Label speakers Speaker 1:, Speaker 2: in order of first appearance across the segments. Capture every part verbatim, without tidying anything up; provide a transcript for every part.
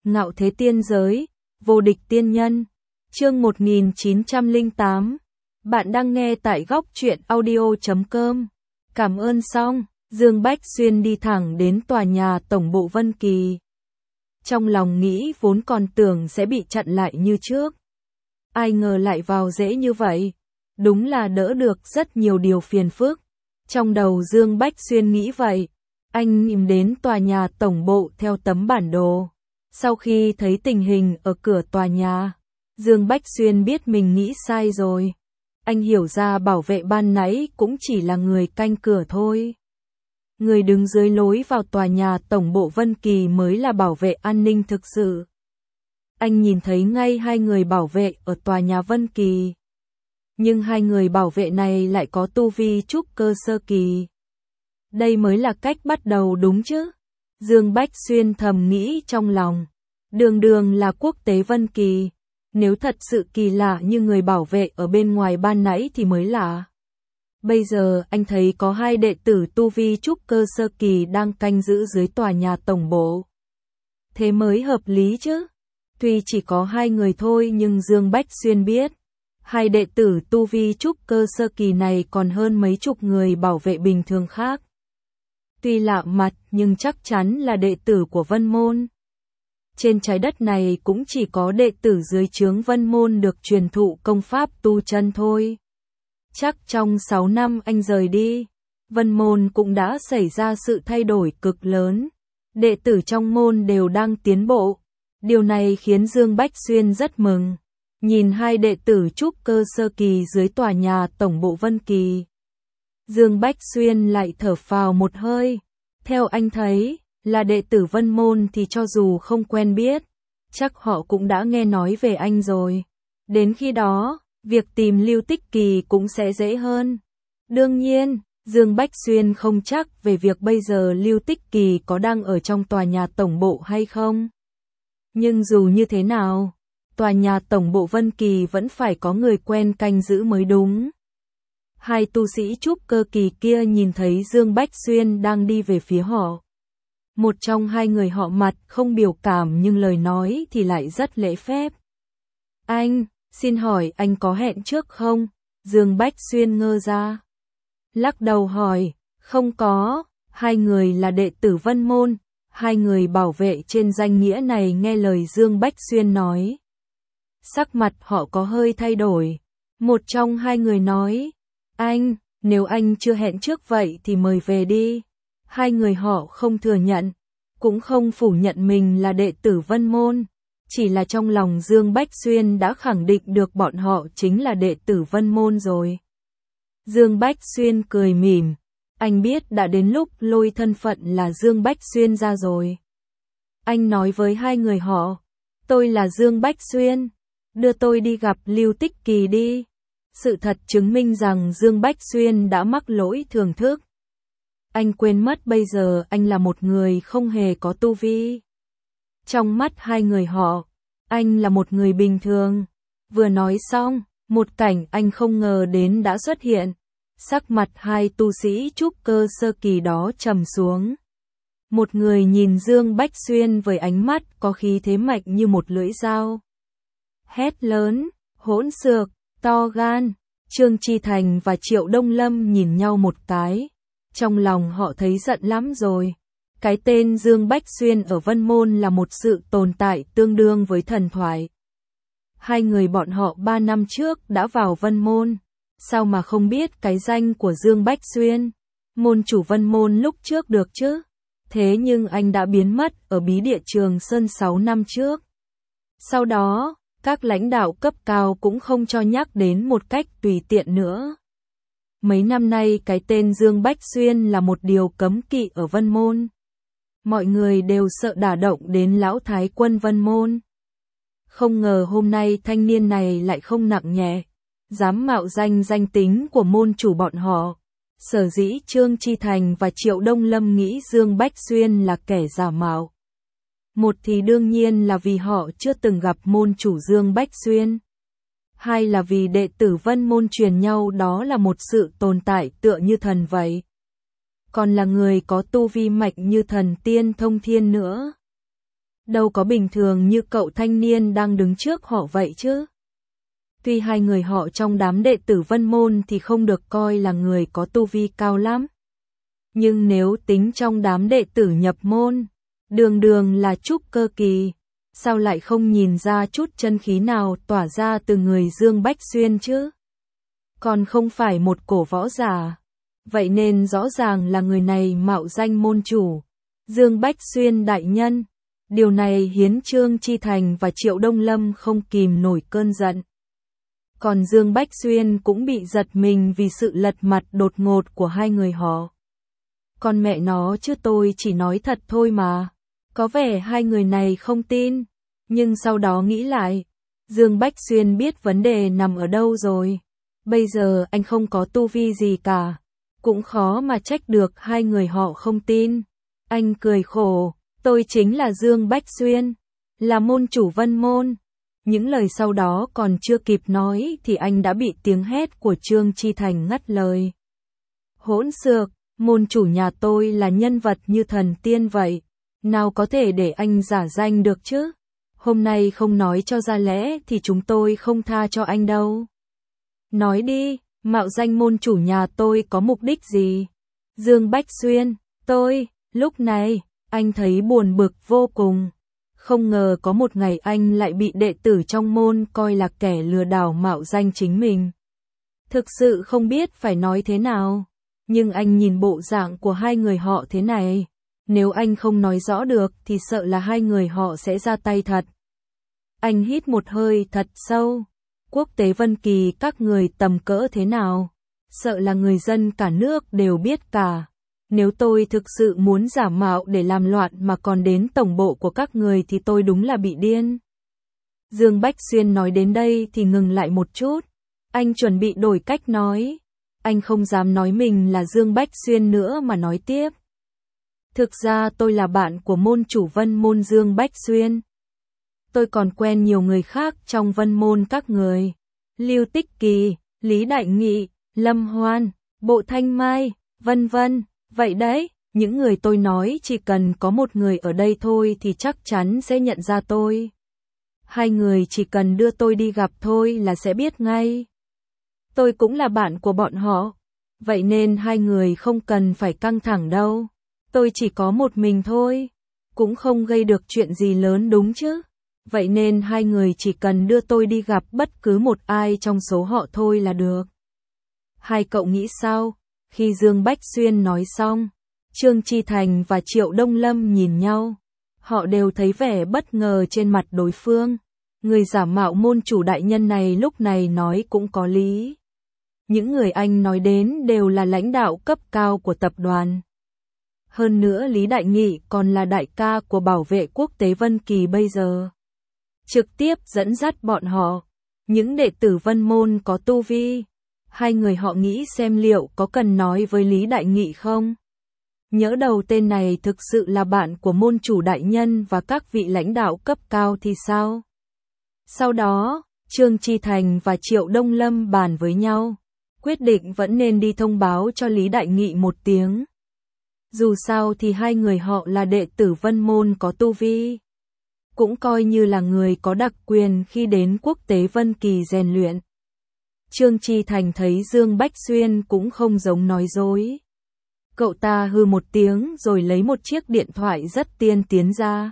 Speaker 1: Ngạo thế tiên giới, vô địch tiên nhân. Chương một nghìn chín trăm lẻ tám. Bạn đang nghe tại góc truyện audio chấm com. Cảm ơn xong, Dương Bách Xuyên đi thẳng đến tòa nhà tổng bộ Vân Kỳ. Trong lòng nghĩ vốn còn tưởng sẽ bị chặn lại như trước. Ai ngờ lại vào dễ như vậy. Đúng là đỡ được rất nhiều điều phiền phức. Trong đầu Dương Bách Xuyên nghĩ vậy. Anh nhìn đến tòa nhà tổng bộ theo tấm bản đồ. Sau khi thấy tình hình ở cửa tòa nhà, Dương Bách Xuyên biết mình nghĩ sai rồi. Anh hiểu ra bảo vệ ban nãy cũng chỉ là người canh cửa thôi. Người đứng dưới lối vào tòa nhà tổng bộ Vân Kỳ mới là bảo vệ an ninh thực sự. Anh nhìn thấy ngay hai người bảo vệ ở tòa nhà Vân Kỳ. Nhưng hai người bảo vệ này lại có tu vi trúc cơ sơ kỳ. Đây mới là cách bắt đầu đúng chứ? Dương Bách Xuyên thầm nghĩ trong lòng. Đường đường là quốc tế Vân Kỳ. Nếu thật sự kỳ lạ như người bảo vệ ở bên ngoài ban nãy thì mới lạ. Bây giờ anh thấy có hai đệ tử tu vi trúc cơ sơ kỳ đang canh giữ dưới tòa nhà tổng bộ. Thế mới hợp lý chứ. Tuy chỉ có hai người thôi nhưng Dương Bách Xuyên biết. Hai đệ tử tu vi trúc cơ sơ kỳ này còn hơn mấy chục người bảo vệ bình thường khác. Tuy lạ mặt nhưng chắc chắn là đệ tử của Vân Môn. Trên trái đất này cũng chỉ có đệ tử dưới trướng Vân Môn được truyền thụ công pháp tu chân thôi. Chắc trong sáu năm anh rời đi, Vân Môn cũng đã xảy ra sự thay đổi cực lớn. Đệ tử trong môn đều đang tiến bộ. Điều này khiến Dương Bách Xuyên rất mừng. Nhìn hai đệ tử trúc cơ sơ kỳ dưới tòa nhà tổng bộ Vân Kỳ. Dương Bách Xuyên lại thở phào một hơi. Theo anh thấy, là đệ tử Vân Môn thì cho dù không quen biết, chắc họ cũng đã nghe nói về anh rồi. Đến khi đó, việc tìm Lưu Tích Kỳ cũng sẽ dễ hơn. Đương nhiên, Dương Bách Xuyên không chắc về việc bây giờ Lưu Tích Kỳ có đang ở trong tòa nhà tổng bộ hay không. Nhưng dù như thế nào, tòa nhà tổng bộ Vân Kỳ vẫn phải có người quen canh giữ mới đúng. Hai tu sĩ trúc cơ kỳ kia nhìn thấy Dương Bách Xuyên đang đi về phía họ. Một trong hai người họ mặt không biểu cảm nhưng lời nói thì lại rất lễ phép. Anh, xin hỏi anh có hẹn trước không? Dương Bách Xuyên ngơ ra. Lắc đầu hỏi, không có, hai người là đệ tử Vân Môn. Hai người bảo vệ trên danh nghĩa này nghe lời Dương Bách Xuyên nói. Sắc mặt họ có hơi thay đổi. Một trong hai người nói, anh, nếu anh chưa hẹn trước vậy thì mời về đi. Hai người họ không thừa nhận, cũng không phủ nhận mình là đệ tử Vân Môn. Chỉ là trong lòng Dương Bách Xuyên đã khẳng định được bọn họ chính là đệ tử Vân Môn rồi. Dương Bách Xuyên cười mỉm. Anh biết đã đến lúc lôi thân phận là Dương Bách Xuyên ra rồi. Anh nói với hai người họ, tôi là Dương Bách Xuyên, đưa tôi đi gặp Lưu Tích Kỳ đi. Sự thật chứng minh rằng Dương Bách Xuyên đã mắc lỗi thưởng thức. Anh quên mất bây giờ anh là một người không hề có tu vi. Trong mắt hai người họ, anh là một người bình thường. Vừa nói xong, một cảnh anh không ngờ đến đã xuất hiện. Sắc mặt hai tu sĩ trúc cơ sơ kỳ đó trầm xuống. Một người nhìn Dương Bách Xuyên với ánh mắt có khí thế mạnh như một lưỡi dao. Hét lớn, hỗn xược, to gan. Trương Chi Thành và Triệu Đông Lâm nhìn nhau một cái. Trong lòng họ thấy giận lắm rồi. Cái tên Dương Bách Xuyên ở Vân Môn là một sự tồn tại tương đương với thần thoại. Hai người bọn họ ba năm trước đã vào Vân Môn. Sao mà không biết cái danh của Dương Bách Xuyên? Môn chủ Vân Môn lúc trước được chứ? Thế nhưng anh đã biến mất ở bí địa Trường Sơn sáu năm trước. Sau đó, các lãnh đạo cấp cao cũng không cho nhắc đến một cách tùy tiện nữa. Mấy năm nay cái tên Dương Bách Xuyên là một điều cấm kỵ ở Vân Môn. Mọi người đều sợ đả động đến lão thái quân Vân Môn. Không ngờ hôm nay thanh niên này lại không nặng nhẹ, dám mạo danh danh tính của môn chủ bọn họ. Sở dĩ Trương Chi Thành và Triệu Đông Lâm nghĩ Dương Bách Xuyên là kẻ giả mạo. Một thì đương nhiên là vì họ chưa từng gặp môn chủ Dương Bách Xuyên. Hai là vì đệ tử Vân Môn truyền nhau đó là một sự tồn tại tựa như thần vậy. Còn là người có tu vi mạnh như thần tiên thông thiên nữa. đâu có bình thường như cậu thanh niên đang đứng trước họ vậy chứ. Tuy hai người họ trong đám đệ tử Vân Môn thì không được coi là người có tu vi cao lắm. Nhưng nếu tính trong đám đệ tử nhập môn, đường đường là trúc cơ kỳ, sao lại không nhìn ra chút chân khí nào tỏa ra từ người Dương Bách Xuyên chứ? Còn không phải một cổ võ giả. Vậy nên rõ ràng là người này mạo danh môn chủ, Dương Bách Xuyên đại nhân. Điều này khiến Trương Chi Thành và Triệu Đông Lâm không kìm nổi cơn giận. Còn Dương Bách Xuyên cũng bị giật mình vì sự lật mặt đột ngột của hai người họ. Con mẹ nó chứ tôi chỉ nói thật thôi mà. Có vẻ hai người này không tin. Nhưng sau đó nghĩ lại, Dương Bách Xuyên biết vấn đề nằm ở đâu rồi. Bây giờ anh không có tu vi gì cả. Cũng khó mà trách được hai người họ không tin. Anh cười khổ, tôi chính là Dương Bách Xuyên, là môn chủ Vân Môn. Những lời sau đó còn chưa kịp nói thì anh đã bị tiếng hét của Trương Chi Thành ngắt lời. Hỗn xược, môn chủ nhà tôi là nhân vật như thần tiên vậy, nào có thể để anh giả danh được chứ? Hôm nay không nói cho ra lẽ thì chúng tôi không tha cho anh đâu. Nói đi, mạo danh môn chủ nhà tôi có mục đích gì? Dương Bách Xuyên, tôi, lúc này, anh thấy buồn bực vô cùng. Không ngờ có một ngày anh lại bị đệ tử trong môn coi là kẻ lừa đảo mạo danh chính mình. Thực sự không biết phải nói thế nào. Nhưng anh nhìn bộ dạng của hai người họ thế này. Nếu anh không nói rõ được thì sợ là hai người họ sẽ ra tay thật. Anh hít một hơi thật sâu. Quốc tế Vân Kỳ các người tầm cỡ thế nào? Sợ là người dân cả nước đều biết cả. Nếu tôi thực sự muốn giả mạo để làm loạn mà còn đến tổng bộ của các người thì tôi đúng là bị điên. Dương Bách Xuyên nói đến đây thì ngừng lại một chút. Anh chuẩn bị đổi cách nói. Anh không dám nói mình là Dương Bách Xuyên nữa mà nói tiếp. Thực ra tôi là bạn của môn chủ Vân Môn Dương Bách Xuyên. Tôi còn quen nhiều người khác trong Vân Môn các người. Lưu Tích Kỳ, Lý Đại Nghị, Lâm Hoan, Bộ Thanh Mai, vân vân. Vậy đấy, những người tôi nói chỉ cần có một người ở đây thôi thì chắc chắn sẽ nhận ra tôi. Hai người chỉ cần đưa tôi đi gặp thôi là sẽ biết ngay. Tôi cũng là bạn của bọn họ. Vậy nên hai người không cần phải căng thẳng đâu. Tôi chỉ có một mình thôi. Cũng không gây được chuyện gì lớn đúng chứ. Vậy nên hai người chỉ cần đưa tôi đi gặp bất cứ một ai trong số họ thôi là được. Hai cậu nghĩ sao? Khi Dương Bách Xuyên nói xong, Trương Chi Thành và Triệu Đông Lâm nhìn nhau. Họ đều thấy vẻ bất ngờ trên mặt đối phương. Người giả mạo môn chủ đại nhân này lúc này nói cũng có lý. Những người anh nói đến đều là lãnh đạo cấp cao của tập đoàn. Hơn nữa Lý Đại Nghị còn là đại ca của bảo vệ quốc tế Vân Kỳ bây giờ. Trực tiếp dẫn dắt bọn họ. Những đệ tử Vân Môn có tu vi. Hai người họ nghĩ xem liệu có cần nói với Lý Đại Nghị không? Nhỡ đầu tên này thực sự là bạn của môn chủ đại nhân và các vị lãnh đạo cấp cao thì sao? Sau đó, Trương Chi Thành và Triệu Đông Lâm bàn với nhau. Quyết định vẫn nên đi thông báo cho Lý Đại Nghị một tiếng. Dù sao thì hai người họ là đệ tử Vân Môn có tu vi. Cũng coi như là người có đặc quyền khi đến quốc tế Vân Kỳ rèn luyện. Trương Chi Thành thấy Dương Bách Xuyên cũng không giống nói dối. Cậu ta hư một tiếng rồi lấy một chiếc điện thoại rất tiên tiến ra.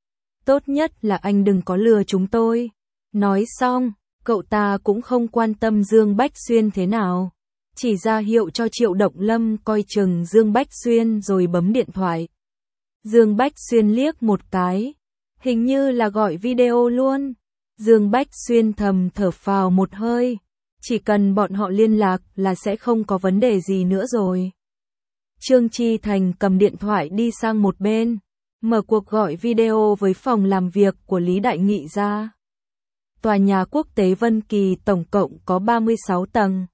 Speaker 1: Tốt nhất là anh đừng có lừa chúng tôi. Nói xong, cậu ta cũng không quan tâm Dương Bách Xuyên thế nào. Chỉ ra hiệu cho Triệu Động Lâm coi chừng Dương Bách Xuyên rồi bấm điện thoại. Dương Bách Xuyên liếc một cái. Hình như là gọi video luôn. Dương Bách Xuyên thầm thở phào một hơi. Chỉ cần bọn họ liên lạc là sẽ không có vấn đề gì nữa rồi. Trương Chi Thành cầm điện thoại đi sang một bên. Mở cuộc gọi video với phòng làm việc của Lý Đại Nghị ra. Tòa nhà quốc tế Vân Kỳ tổng cộng có ba mươi sáu tầng.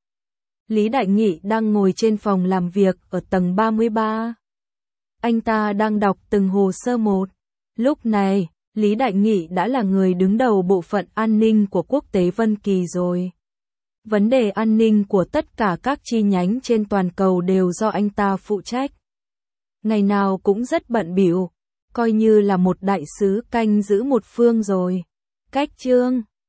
Speaker 1: Lý Đại Nghị đang ngồi trên phòng làm việc ở tầng ba mươi ba. Anh ta đang đọc từng hồ sơ một. Lúc này, Lý Đại Nghị đã là người đứng đầu bộ phận an ninh của quốc tế Vân Kỳ rồi. Vấn đề an ninh của tất cả các chi nhánh trên toàn cầu đều do anh ta phụ trách. Ngày nào cũng rất bận bịu. coi như là một đại sứ canh giữ một phương rồi. Cách chương